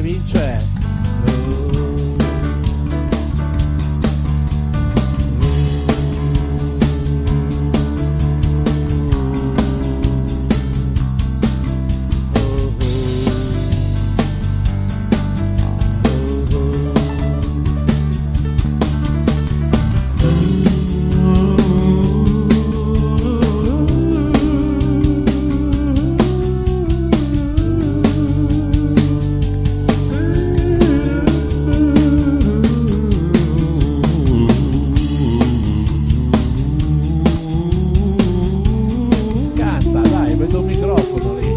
comincio è canta, dai, vedo un microfono lì.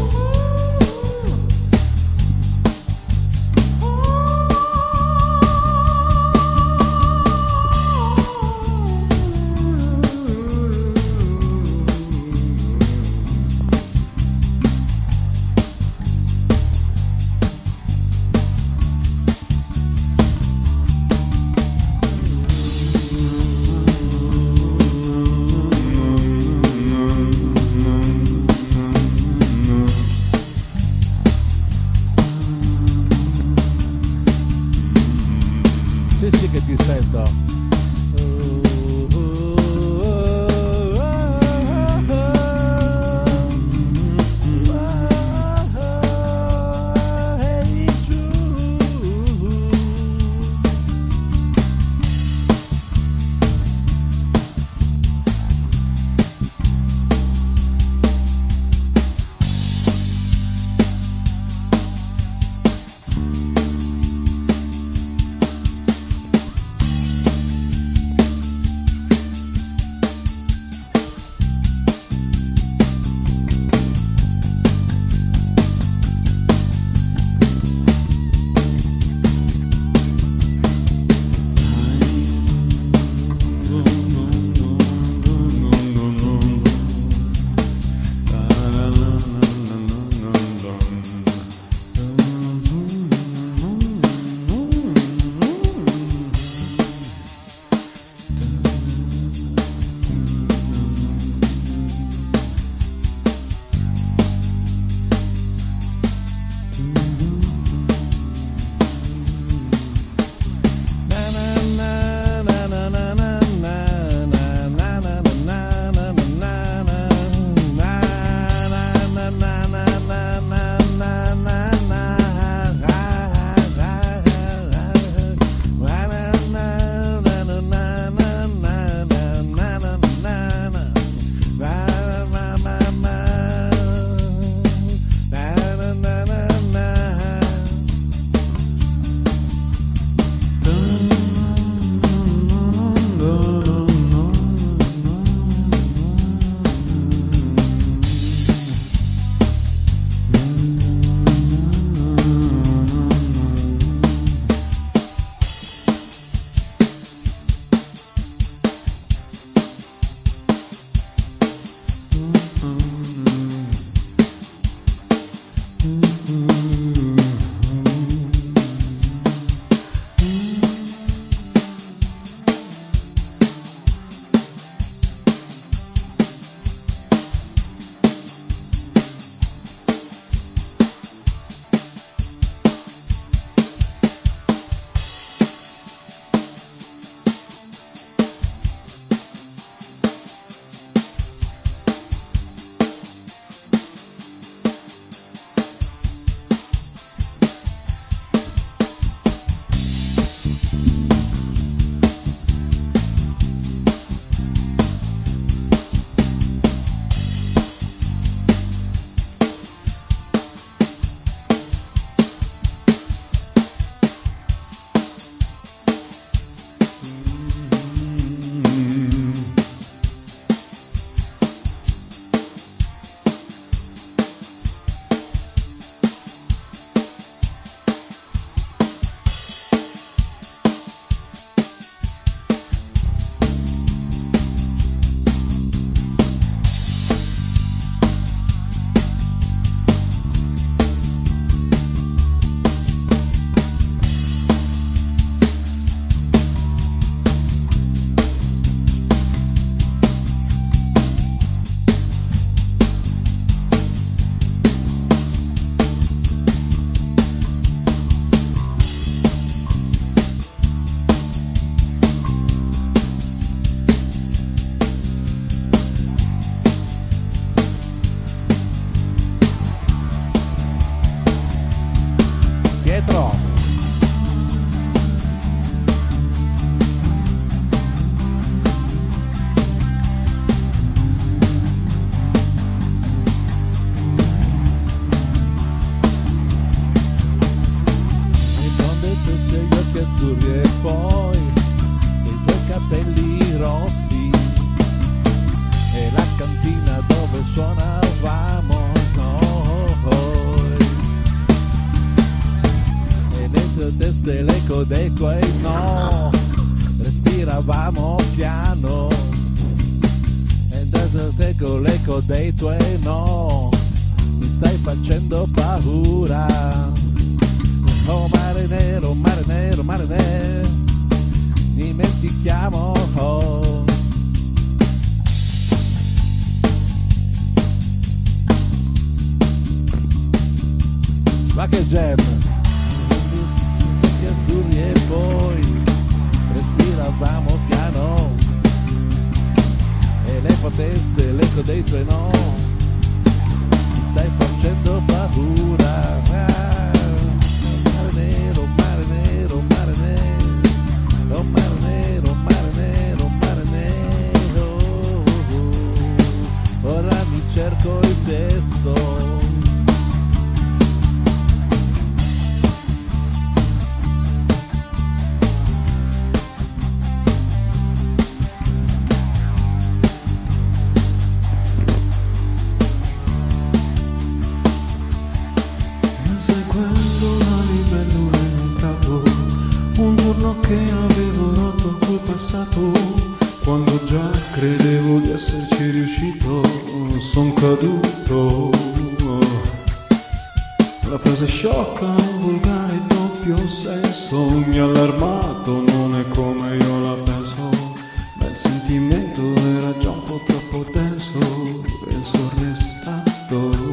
Sì, sì che ti sento. Ehi giù. Pietro. Mi fonde tutti gli occhi azzurri e poi i tuoi capelli rossi e la cantina dove suonavamo noi e dentro teste l'eco dei tuoi no, respiravamo piano e dentro l'eco l'eco dei tuoi no, mi stai facendo paura. Oh mare nero, mare nero, mare nero, dimentichiamo oh. Ma che jam! Gli azzurri e poi respiravamo piano e le proteste, l'eco dei tuoi no, mi stai facendo paura. Mare nero, mare nero, mare nero, oh mare nero, mare nero, mare nero, ora mi cerco il testo. Seguendo la libellula in un prato, un giorno che avevo rotto col passato, quando già credevo di esserci riuscito, son caduto. La frase sciocca, volgare, doppio senso, mi ha allarmato, non è come io la penso, ma il sentimento era già un po' troppo tenso e sono restato.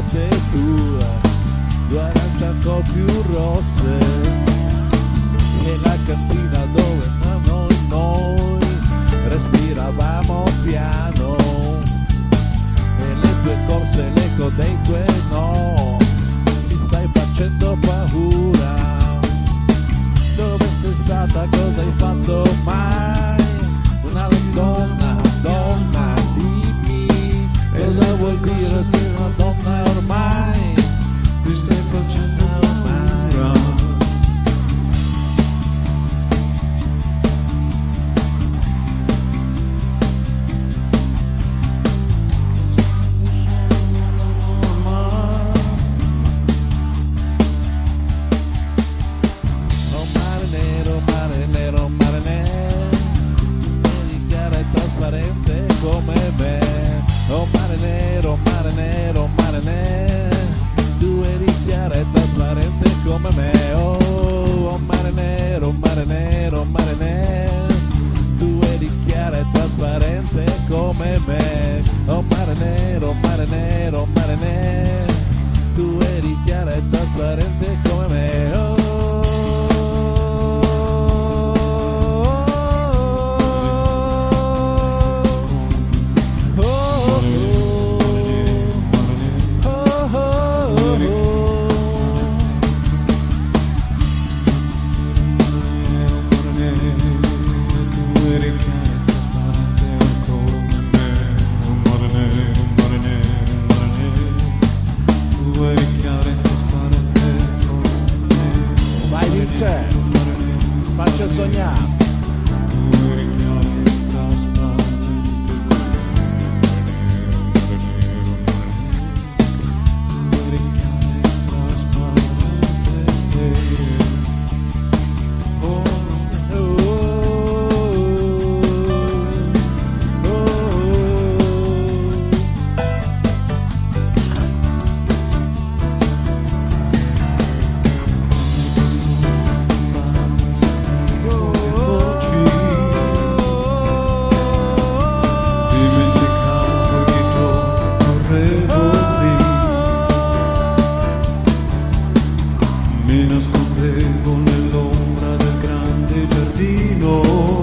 parte tua, 40 ancora più rosse, e la cantina dove noi respiravamo piano, e le tue corse, l'eco dei tuoi no, mi stai facendo paura. Dove sei stata, cosa hai fatto mai? Una donna, dimmi, cosa vuol dire che una donna ormai? Mi stai facendo paura. Oh mare nero, mare nero, mare nero, eri chiara e trasparente come me. Oh mare nero, mare nero, mare nero, tu eri chiara e trasparente come me. Oh mare nero, mare nero, mare nero, tu eri chiara e trasparente come me. Oh mare nero, mare nero, mare nero, tu eri chiara e trasparente come me. Oh. Vai Vince, faccio sognare. Mi nascondevo nell'ombra del grande giardino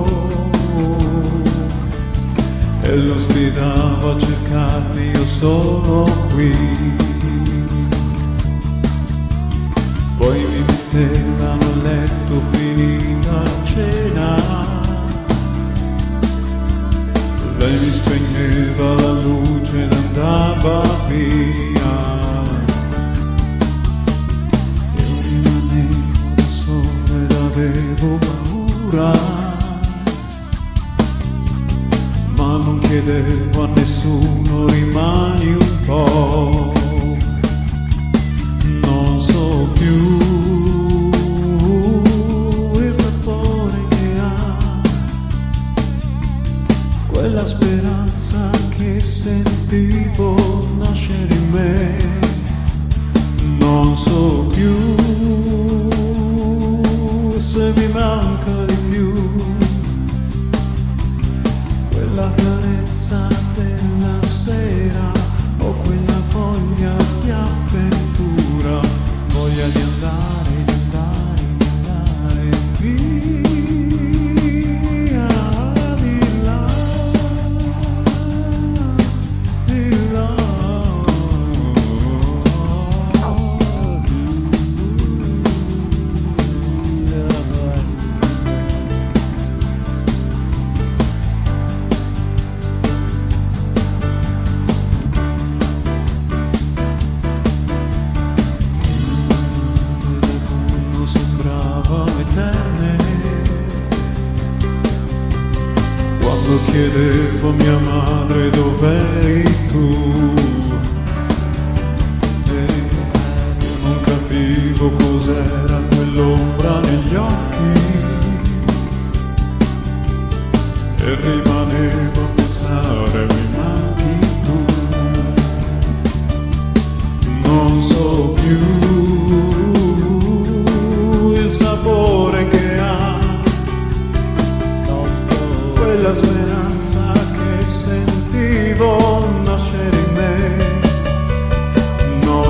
e lo sfidavo a cercarmi, io sono qui. Poi mi mettevano a letto finita la cena, lei mi spegneva la luce ed andava via. Avevo paura, ma non chiedevo a nessuno, rimani un po'. Non so più il sapore che ha quella speranza che sentivo nascere in me. Non so più se mi manca di più quella carezza della sera o quella voglia di avventura, voglia di andare via di là, di là. Quando chiedevo a mia madre dov'eri tu, e non capivo cos'era quell'ombra negli occhi, e rimanevo a pensare mi manchi tu. Non so più il sapore che ha quella speranza che sentivo nascere in me. Non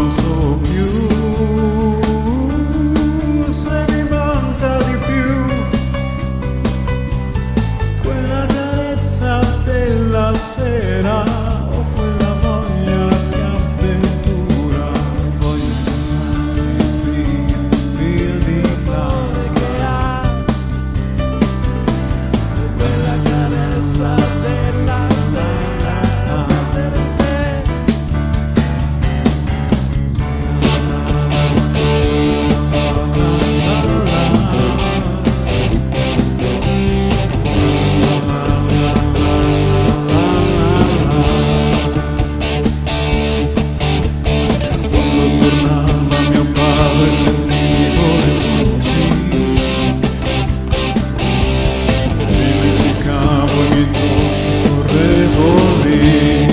avevo lì.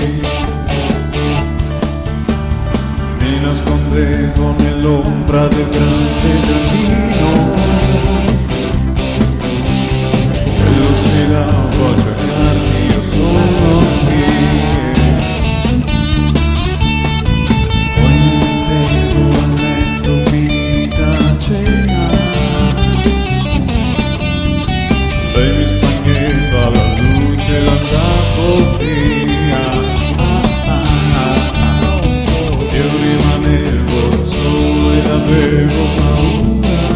Mi nascondevo nell'ombra del grande giardino e lo sfidavo a cercarmi, io sono qui. Poi mi mettevo a letto finita la cena, lei mi spegneva la luce e andavo via. Io rimanevo da solo ed avevo paura,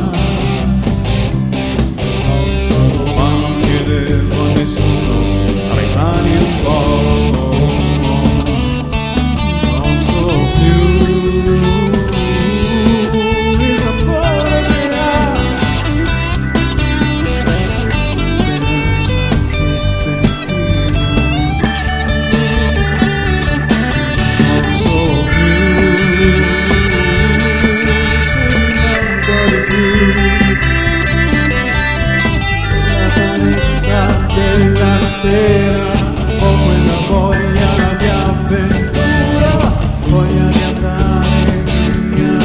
ma non chiedevo a nessuno, rimani un po', non so più il sapore della speranza che sentivo, non so più se manca di più la carezza della sera o quella voglia di avventura, voglia di andare via.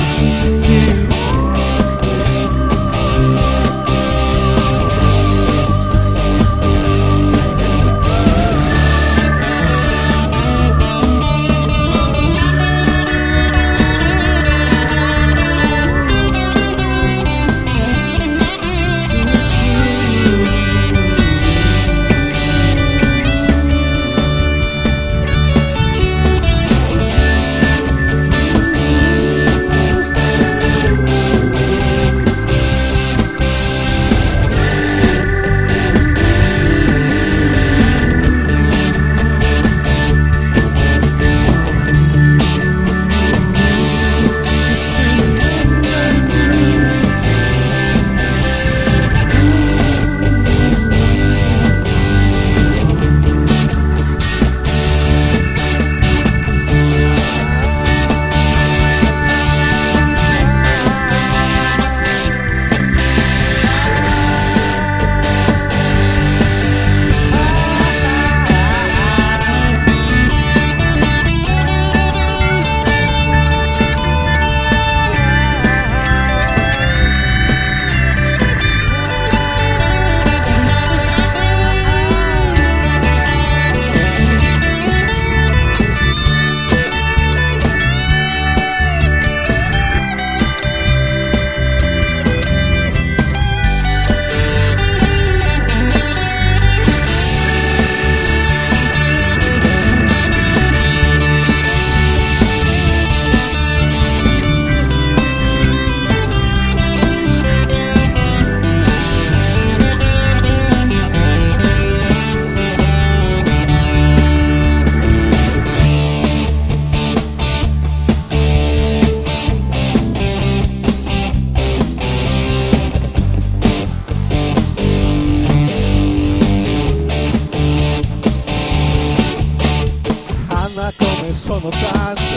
Anna, come sono tante,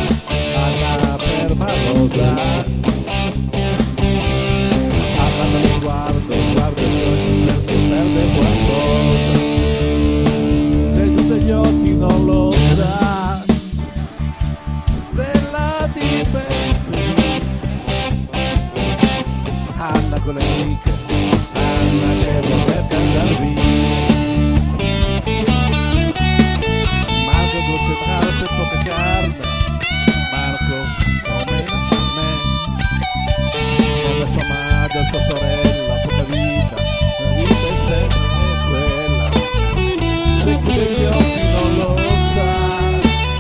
Anna permalosa. Anna me lo guardo e ogni verso perde qualcosa. Se tu degli occhi non lo sa, stella di pensieri. Anna con le amiche, Anna che vorrebbe andar via. Sembrare poca carne, Marco come me, come sua madre, sua sorella, poca vita, la vita è sempre quella, se chiude gli occhi non lo sa.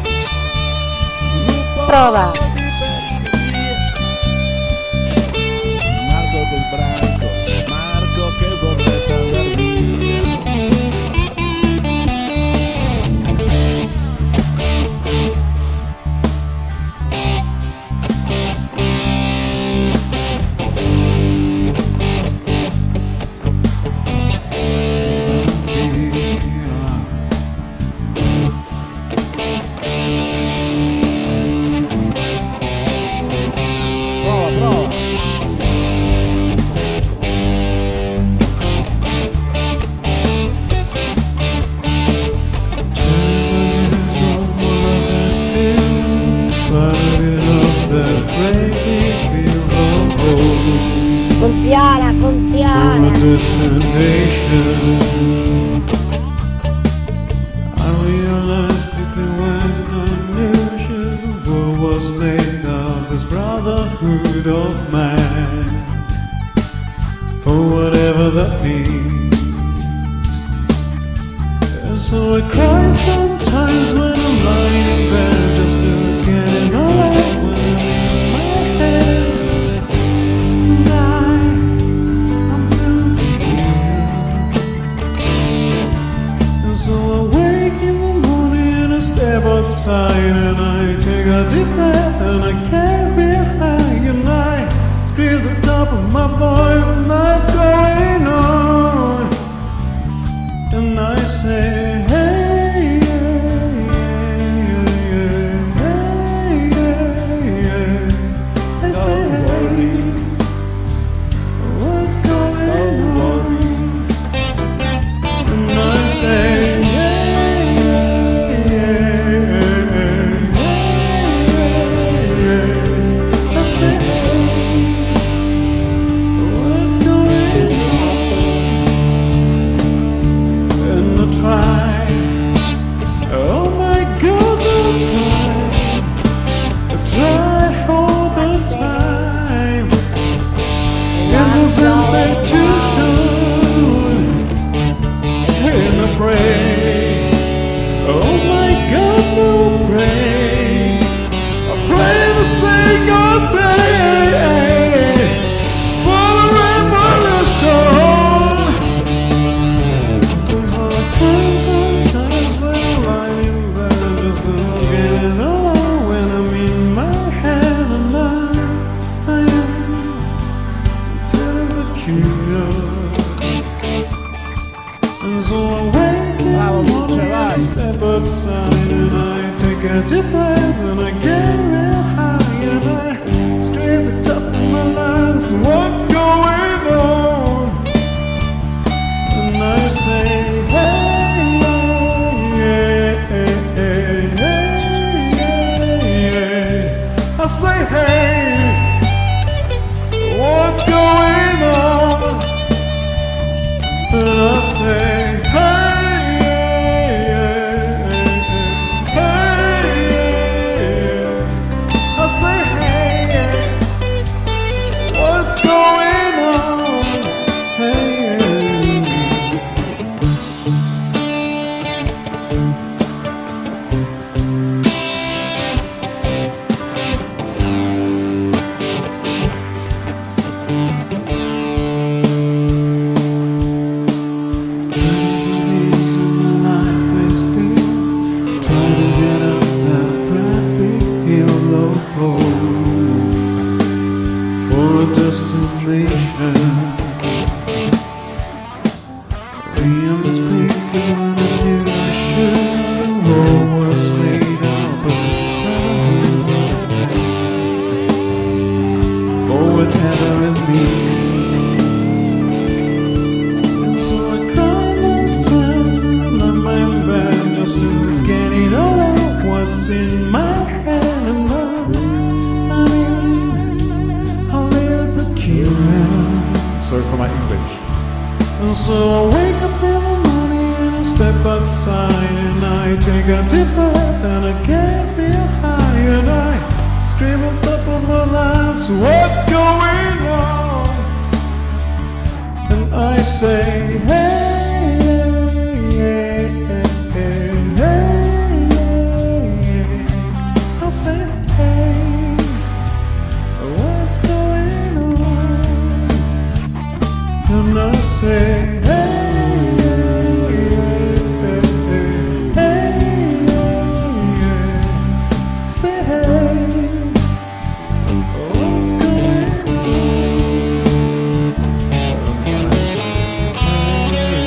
Prova. Marco del branco, Marco che vorrebbe andar via. destination. I realized quickly when I knew the world was made of this brotherhood of man, for whatever that means. And so I cry sometimes when I'm lying in bed, just to get it all out when I'm in my head. And I'm feeling peculiar. And so I wake in the morning and I step outside and I take a deep breath and I can't be high and I scream at the top of my voice, what's going on? And I say, hey, I say, hey, what's going on? And I say, I say, what's going on? And I try, oh my God, I try all the time. In this institution, and I pray, oh my God, to pray. I pray the single day for the revolution. And so I cry sometimes when I'm lying in bed, just looking it alone when I'm in my head, and I am feeling peculiar. And so I wake in the morning and I step outside and I take a deep breath and I get real high and I scream at the top of my lungs, what's going on? And I say, hey, I say, hey, what's going on? And I say, I say, hey, what's going on? Hey, for a destination. I am speaking when I knew I should. The world was made up of this brotherhood, for whatever it means. And so I cry myself and I'm in bed just to get it all out what's in my head. And sorry for my English. And so I wake up in the morning and I step outside and I take a deep breath and I get real high and I scream at the top of my lungs, what's going on? And I say, hey, I say, hey, what's going on? And I say, say, what's going on? And I say,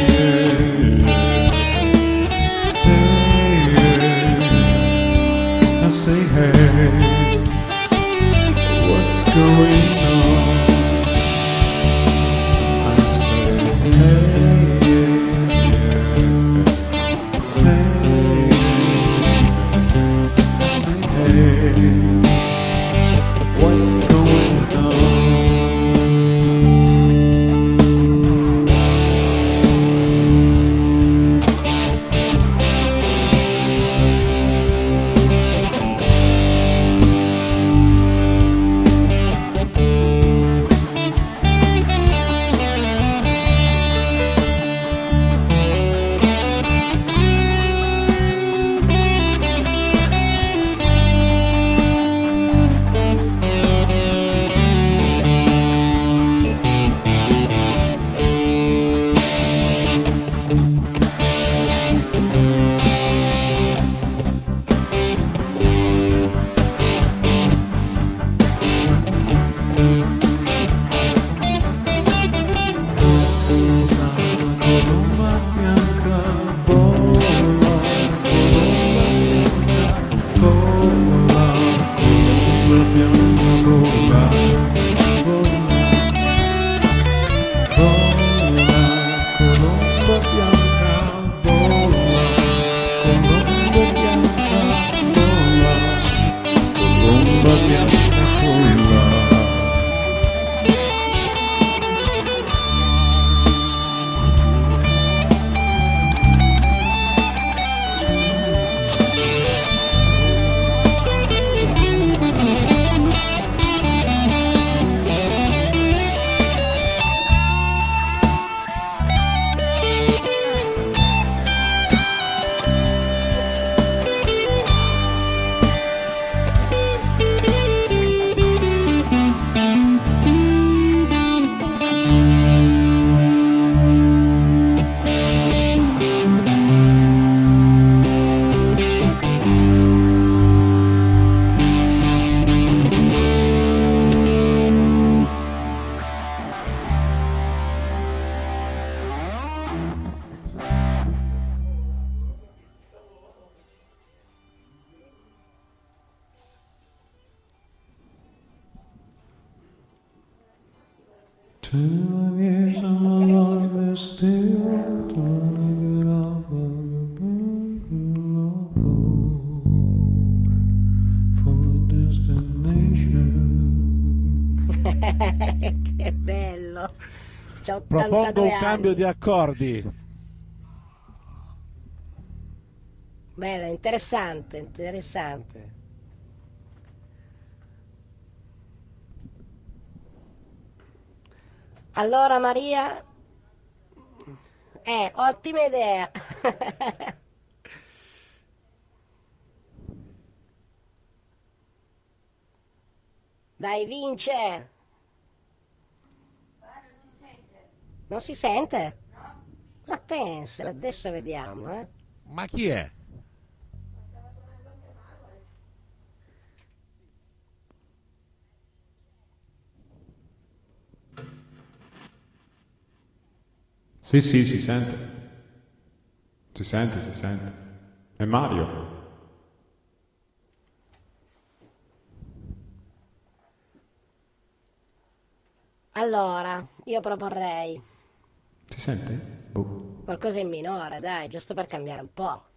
Till the years of my life is still trying to get up on the road for a destination. Che bello. C'ho Propongo 82 un cambio anni. di accordi. Bello, interessante, interessante. Allora Maria, ottima idea. Dai, vince. Non si sente? Ma pensa, adesso vediamo, eh. Ma chi è? Sì, sì, si sente. Si sente, si sente. È Mario. Allora, io proporrei Si sente? Boh. qualcosa in minore, dai, giusto per cambiare un po'.